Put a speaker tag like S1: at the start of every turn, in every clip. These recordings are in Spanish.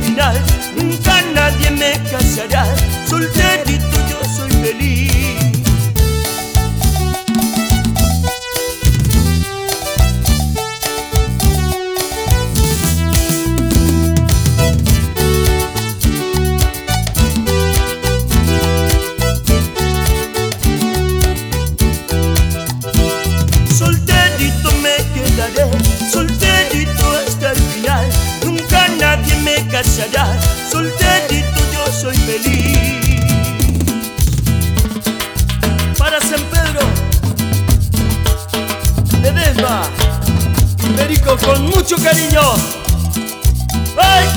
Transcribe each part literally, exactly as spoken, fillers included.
S1: final. Nunca nadie me casará, solterito yo soy feliz. Solterito me quedaré, solterito hasta el final. Nunca nadie me casará, solterito yo soy feliz. Para San Pedro, Ledesma, Perico, con mucho cariño. ¡Ay!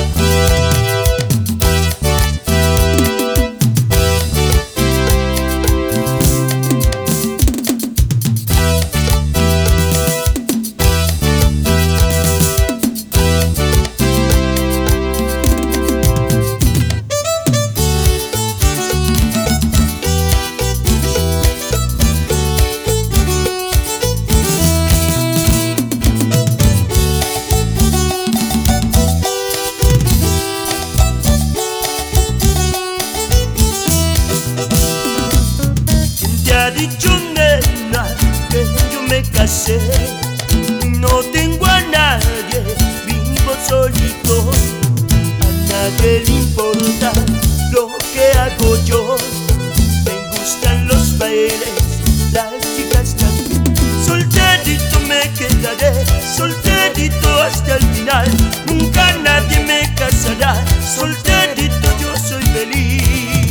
S1: Ha dicho nena que yo me casé, no tengo a nadie, vivo solito. A nadie le importa lo que hago yo, me gustan los bailes, las chicas también. Solterito me quedaré, solterito hasta el final. Nunca nadie me casará, solterito yo soy feliz.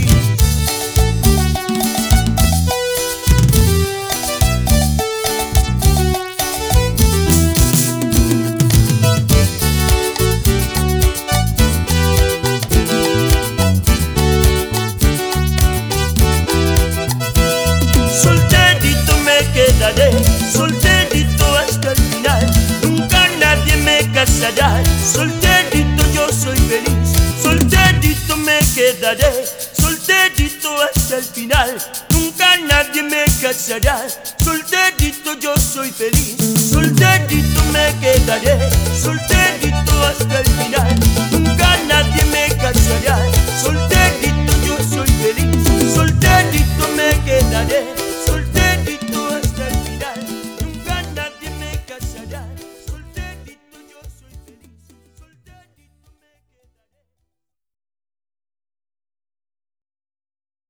S1: Solterito hasta el final, nunca nadie me casará, solterito yo soy feliz. Solterito me quedaré, solterito hasta el final, nunca nadie me casará, solterito yo soy feliz. Solterito me quedaré, solterito